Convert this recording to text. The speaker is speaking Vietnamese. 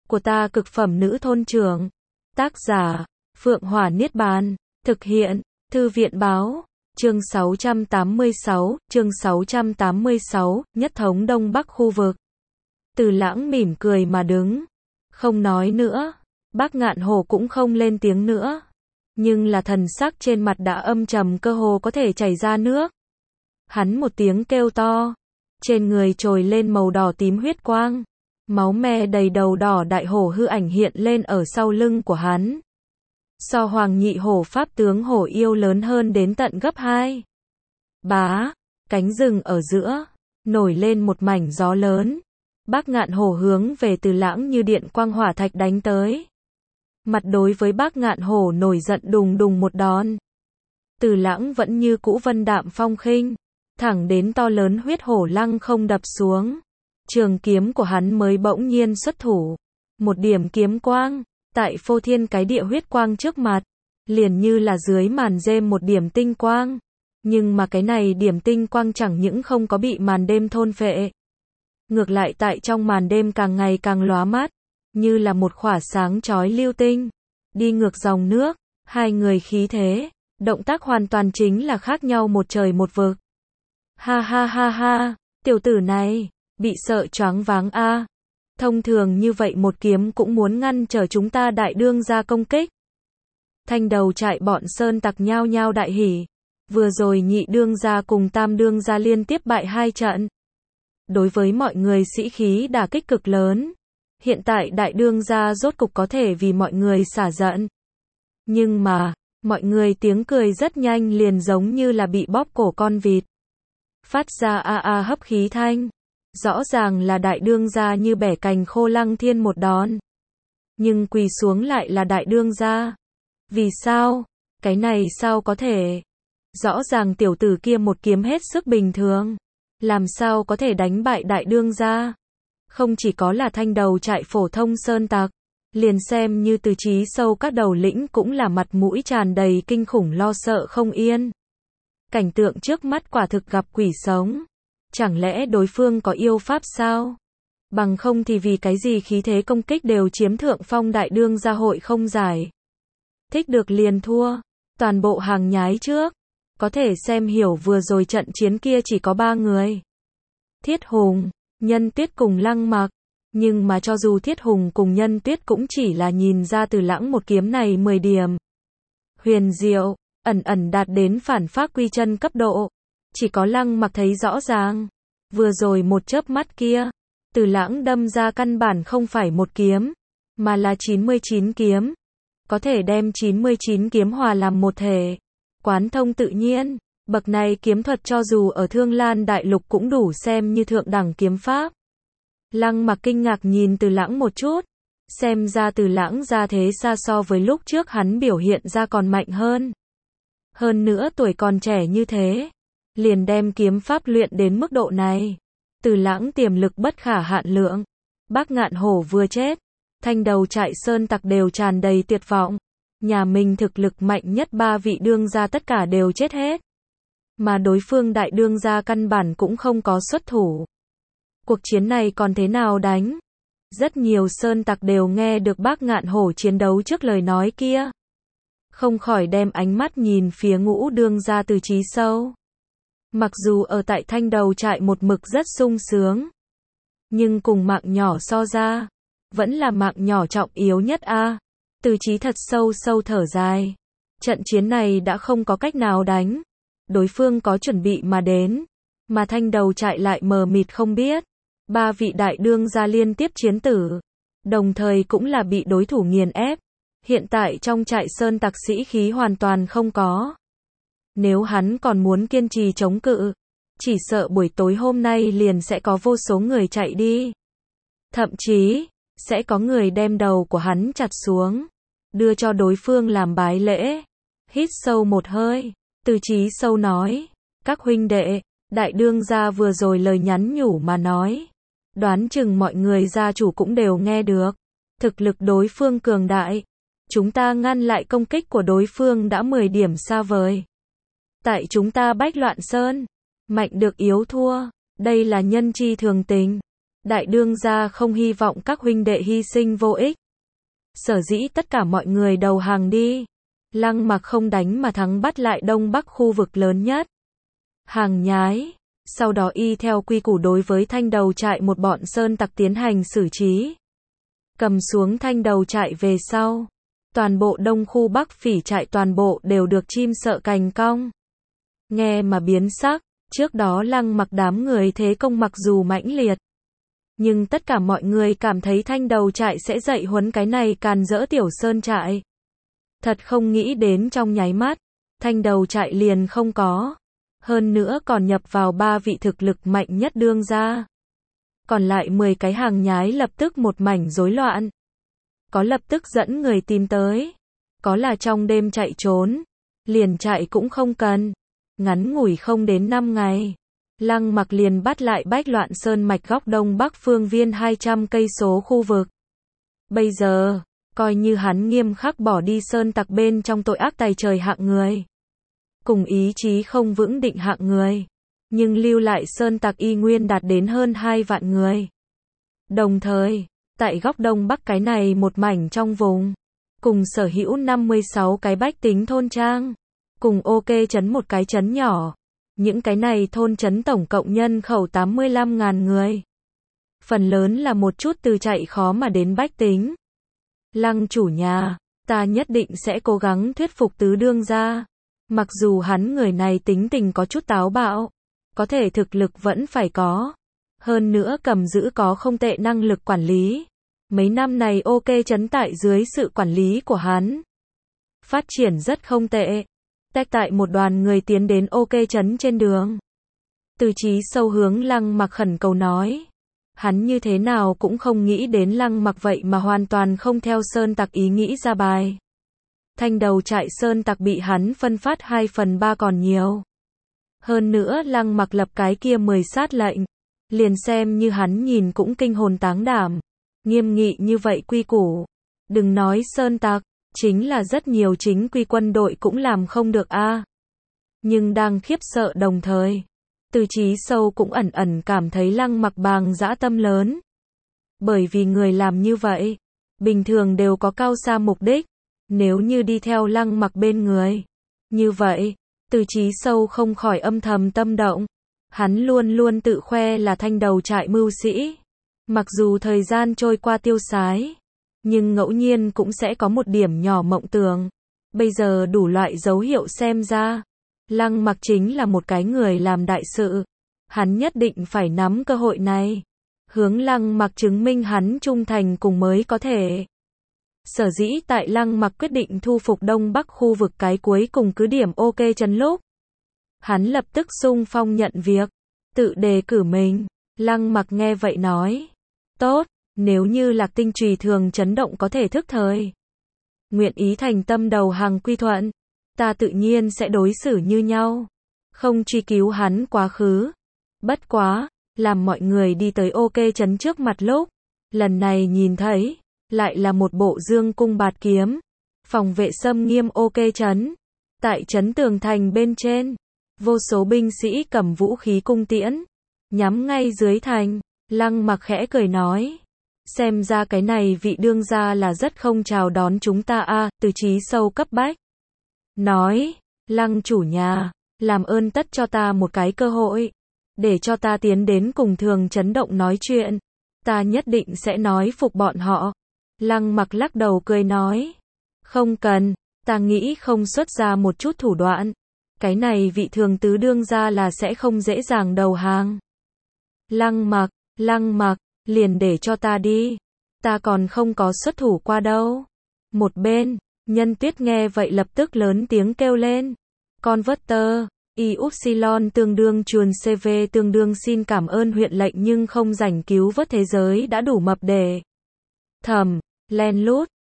của ta cực phẩm nữ thôn trưởng. Tác giả, Phượng Hỏa Niết Bàn. Thực hiện, Thư viện Báo. Chương 686, Nhất thống Đông Bắc khu vực. Từ Lãng mỉm cười mà đứng, không nói nữa. Bác Ngạn Hổ cũng không lên tiếng nữa. Nhưng là thần sắc trên mặt đã âm trầm cơ hồ có thể chảy ra nước. Hắn một tiếng kêu to. Trên người trồi lên màu đỏ tím huyết quang. Máu me đầy đầu đỏ đại hổ hư ảnh hiện lên ở sau lưng của hắn. So Hoàng Nhị Hổ pháp tướng hổ yêu lớn hơn đến tận gấp 2. Bá, cánh rừng ở giữa, nổi lên một mảnh gió lớn. Bác Ngạn Hổ hướng về Từ Lãng như điện quang hỏa thạch đánh tới. Mặt đối với Bác Ngạn Hổ nổi giận đùng đùng một đòn. Từ Lãng vẫn như cũ vân đạm phong khinh, thẳng đến to lớn huyết hổ lăng không đập xuống. Trường kiếm của hắn mới bỗng nhiên xuất thủ. Một điểm kiếm quang, tại phô thiên cái địa huyết quang trước mặt, liền như là dưới màn rêm một điểm tinh quang. Nhưng mà cái này điểm tinh quang chẳng những không có bị màn đêm thôn phệ. Ngược lại tại trong màn đêm càng ngày càng lóa mắt, như là một khỏa sáng chói lưu tinh. Đi ngược dòng nước, hai người khí thế, động tác hoàn toàn chính là khác nhau một trời một vực. Ha ha ha ha, tiểu tử này, bị sợ choáng váng a. Thông thường như vậy một kiếm cũng muốn ngăn trở chúng ta Đại Đương gia công kích. Thanh đầu trại bọn sơn tặc nhao nhao đại hỉ. Vừa rồi Nhị Đương gia cùng Tam Đương gia liên tiếp bại 2 trận. Đối với mọi người sĩ khí đả kích cực lớn. Hiện tại Đại Đương gia rốt cục có thể vì mọi người xả giận. Nhưng mà, mọi người tiếng cười rất nhanh liền giống như là bị bóp cổ con vịt. Phát ra a a hấp khí thanh. Rõ ràng là Đại Đương gia như bẻ cành khô Lăng Thiên một đòn. Nhưng quỳ xuống lại là Đại Đương gia. Vì sao? Cái này sao có thể? Rõ ràng tiểu tử kia một kiếm hết sức bình thường. Làm sao có thể đánh bại Đại Đương gia? Không chỉ có là thanh đầu trại phổ thông sơn tặc, liền xem như từ trí sâu các đầu lĩnh cũng là mặt mũi tràn đầy kinh khủng lo sợ không yên. Cảnh tượng trước mắt quả thực gặp quỷ sống. Chẳng lẽ đối phương có yêu pháp sao? Bằng không thì vì cái gì khí thế công kích đều chiếm thượng phong Đại Đương gia hội không giải. Thích được liền thua. Toàn bộ hàng nhái trước. Có thể xem hiểu vừa rồi trận chiến kia chỉ có 3 người. Thiết Hùng, Nhân Tuyết cùng Lăng Mặc. Nhưng mà cho dù Thiết Hùng cùng Nhân Tuyết cũng chỉ là nhìn ra Từ Lãng một kiếm này 10 điểm. Huyền diệu, ẩn ẩn đạt đến phản phác quy chân cấp độ. Chỉ có Lăng Mặc thấy rõ ràng. Vừa rồi một chớp mắt kia, Từ Lãng đâm ra căn bản không phải một kiếm, mà là 99 kiếm. Có thể đem 99 kiếm hòa làm một thể. Quán thông tự nhiên, bậc này kiếm thuật cho dù ở Thương Lan Đại Lục cũng đủ xem như thượng đẳng kiếm pháp. Lăng Mặc kinh ngạc nhìn Từ Lãng một chút. Xem ra Từ Lãng ra thế xa so với lúc trước hắn biểu hiện ra còn mạnh hơn. Hơn nữa tuổi còn trẻ như thế. Liền đem kiếm pháp luyện đến mức độ này. Từ Lãng tiềm lực bất khả hạn lượng. Bác Ngạn Hổ vừa chết. Thanh đầu trại sơn tặc đều tràn đầy tuyệt vọng. Nhà mình thực lực mạnh nhất 3 vị đương gia tất cả đều chết hết. Mà đối phương Đại Đương gia căn bản cũng không có xuất thủ. Cuộc chiến này còn thế nào đánh? Rất nhiều sơn tặc đều nghe được Bác Ngạn Hổ chiến đấu trước lời nói kia. Không khỏi đem ánh mắt nhìn phía Ngũ Đương gia Từ trí sâu. Mặc dù ở tại thanh đầu trại một mực rất sung sướng. Nhưng cùng mạng nhỏ so ra. Vẫn là mạng nhỏ trọng yếu nhất a. Từ trí thật sâu sâu thở dài. Trận chiến này đã không có cách nào đánh. Đối phương có chuẩn bị mà đến. Mà thanh đầu trại lại mờ mịt không biết. 3 vị Đại Đương gia liên tiếp chiến tử. Đồng thời cũng là bị đối thủ nghiền ép. Hiện tại trong trại sơn tặc sĩ khí hoàn toàn không có. Nếu hắn còn muốn kiên trì chống cự, chỉ sợ buổi tối hôm nay liền sẽ có vô số người chạy đi. Thậm chí, sẽ có người đem đầu của hắn chặt xuống, đưa cho đối phương làm bái lễ. Hít sâu một hơi, Từ trí sâu nói, các huynh đệ, Đại Đương gia vừa rồi lời nhắn nhủ mà nói. Đoán chừng mọi người gia chủ cũng đều nghe được. Thực lực đối phương cường đại. Chúng ta ngăn lại công kích của đối phương đã 10 điểm xa vời. Tại chúng ta Bách Loạn Sơn, mạnh được yếu thua, đây là nhân chi thường tình. Đại đương gia không hy vọng các huynh đệ hy sinh vô ích. Sở dĩ tất cả mọi người đầu hàng đi. Lăng Mặc không đánh mà thắng bắt lại Đông Bắc khu vực lớn nhất. Hàng nhái. Sau đó y theo quy củ đối với thanh đầu trại một bọn sơn tặc tiến hành xử trí. Cầm xuống thanh đầu trại về sau. Toàn bộ đông khu Bắc Phỉ trại toàn bộ đều được chim sợ cành cong. Nghe mà biến sắc, trước đó Lăng Mặc đám người thế công mặc dù mãnh liệt. Nhưng tất cả mọi người cảm thấy thanh đầu trại sẽ dạy huấn cái này càn rỡ tiểu sơn trại. Thật không nghĩ đến trong nháy mắt, thanh đầu trại liền không có. Hơn nữa còn nhập vào 3 vị thực lực mạnh nhất đương gia. Còn lại 10 cái hàng nhái lập tức một mảnh rối loạn. Có lập tức dẫn người tìm tới. Có là trong đêm chạy trốn. Liền chạy cũng không cần. Ngắn ngủi không đến 5 ngày. Lăng Mặc liền bắt lại Bách Loạn Sơn mạch góc đông bắc phương viên 200 cây số khu vực. Bây giờ, coi như hắn nghiêm khắc bỏ đi sơn tặc bên trong tội ác tày trời hạng người. Cùng ý chí không vững định hạng người. Nhưng lưu lại sơn tặc y nguyên đạt đến hơn 2 vạn người. Đồng thời, tại góc đông bắc cái này một mảnh trong vùng, cùng sở hữu 56 cái bách tính thôn trang, cùng OK trấn một cái trấn nhỏ. Những cái này thôn trấn tổng cộng nhân khẩu 85.000 người. Phần lớn là một chút từ chạy khó mà đến bách tính. Lăng chủ nhà, ta nhất định sẽ cố gắng thuyết phục tứ đương gia. Mặc dù hắn người này tính tình có chút táo bạo, có thể thực lực vẫn phải có. Hơn nữa cầm giữ có không tệ năng lực quản lý. Mấy năm này OK trấn tại dưới sự quản lý của hắn. Phát triển rất không tệ. Tách tại một đoàn người tiến đến OK trấn trên đường. Từ Chí Sâu hướng Lăng Mặc khẩn cầu nói. Hắn như thế nào cũng không nghĩ đến Lăng Mặc vậy mà hoàn toàn không theo sơn tặc ý nghĩ ra bài. Thanh đầu trại sơn tặc bị hắn phân phát 2/3 còn nhiều. Hơn nữa Lăng Mặc lập cái kia 10 sát lệnh. Liền xem như hắn nhìn cũng kinh hồn táng đảm. Nghiêm nghị như vậy quy củ. Đừng nói sơn tặc, chính là rất nhiều chính quy quân đội cũng làm không được a. Nhưng đang khiếp sợ đồng thời, Từ Chí Sâu cũng ẩn ẩn cảm thấy Lăng Mặc bàng dã tâm lớn. Bởi vì người làm như vậy, bình thường đều có cao xa mục đích. Nếu như đi theo Lăng Mặc bên người, như vậy, Từ Chí Sâu không khỏi âm thầm tâm động. Hắn luôn luôn tự khoe là thanh đầu trại mưu sĩ. Mặc dù thời gian trôi qua tiêu sái, nhưng ngẫu nhiên cũng sẽ có một điểm nhỏ mộng tưởng. Bây giờ đủ loại dấu hiệu xem ra, Lăng Mặc chính là một cái người làm đại sự. Hắn nhất định phải nắm cơ hội này. Hướng Lăng Mặc chứng minh hắn trung thành cùng mới có thể. Sở dĩ tại Lăng Mặc quyết định thu phục Đông Bắc khu vực cái cuối cùng cứ điểm OK trấn lúc. Hắn lập tức xung phong nhận việc, tự đề cử mình. Lăng Mặc nghe vậy nói. Tốt, nếu như Lạc Tinh Trùy thường chấn động có thể thức thời. Nguyện ý thành tâm đầu hàng quy thuận. Ta tự nhiên sẽ đối xử như nhau. Không truy cứu hắn quá khứ. Bất quá, làm mọi người đi tới OK trấn trước mặt lúc. Lần này nhìn thấy, lại là một bộ dương cung bạt kiếm. Phòng vệ xâm nghiêm OK trấn. Tại trấn tường thành bên trên, vô số binh sĩ cầm vũ khí cung tiễn. Nhắm ngay dưới thành, Lăng Mặc khẽ cười nói. Xem ra cái này vị đương gia là rất không chào đón chúng ta a. Từ Chí Sâu cấp bách. Nói, Lăng chủ nhà, làm ơn tất cho ta một cái cơ hội. Để cho ta tiến đến cùng thường chấn động nói chuyện. Ta nhất định sẽ nói phục bọn họ. Lăng Mặc lắc đầu cười nói. Không cần, ta nghĩ không xuất ra một chút thủ đoạn. Cái này vị thường tứ đương gia là sẽ không dễ dàng đầu hàng. Lăng Mặc, liền để cho ta đi. Ta còn không có xuất thủ qua đâu. Một bên, Nhân Tuyết nghe vậy lập tức lớn tiếng kêu lên. Converter, Y-Upsilon tương đương chuồn CV tương đương xin cảm ơn huyện lệnh nhưng không rảnh cứu vớt thế giới đã đủ mập để. Thầm, len lút,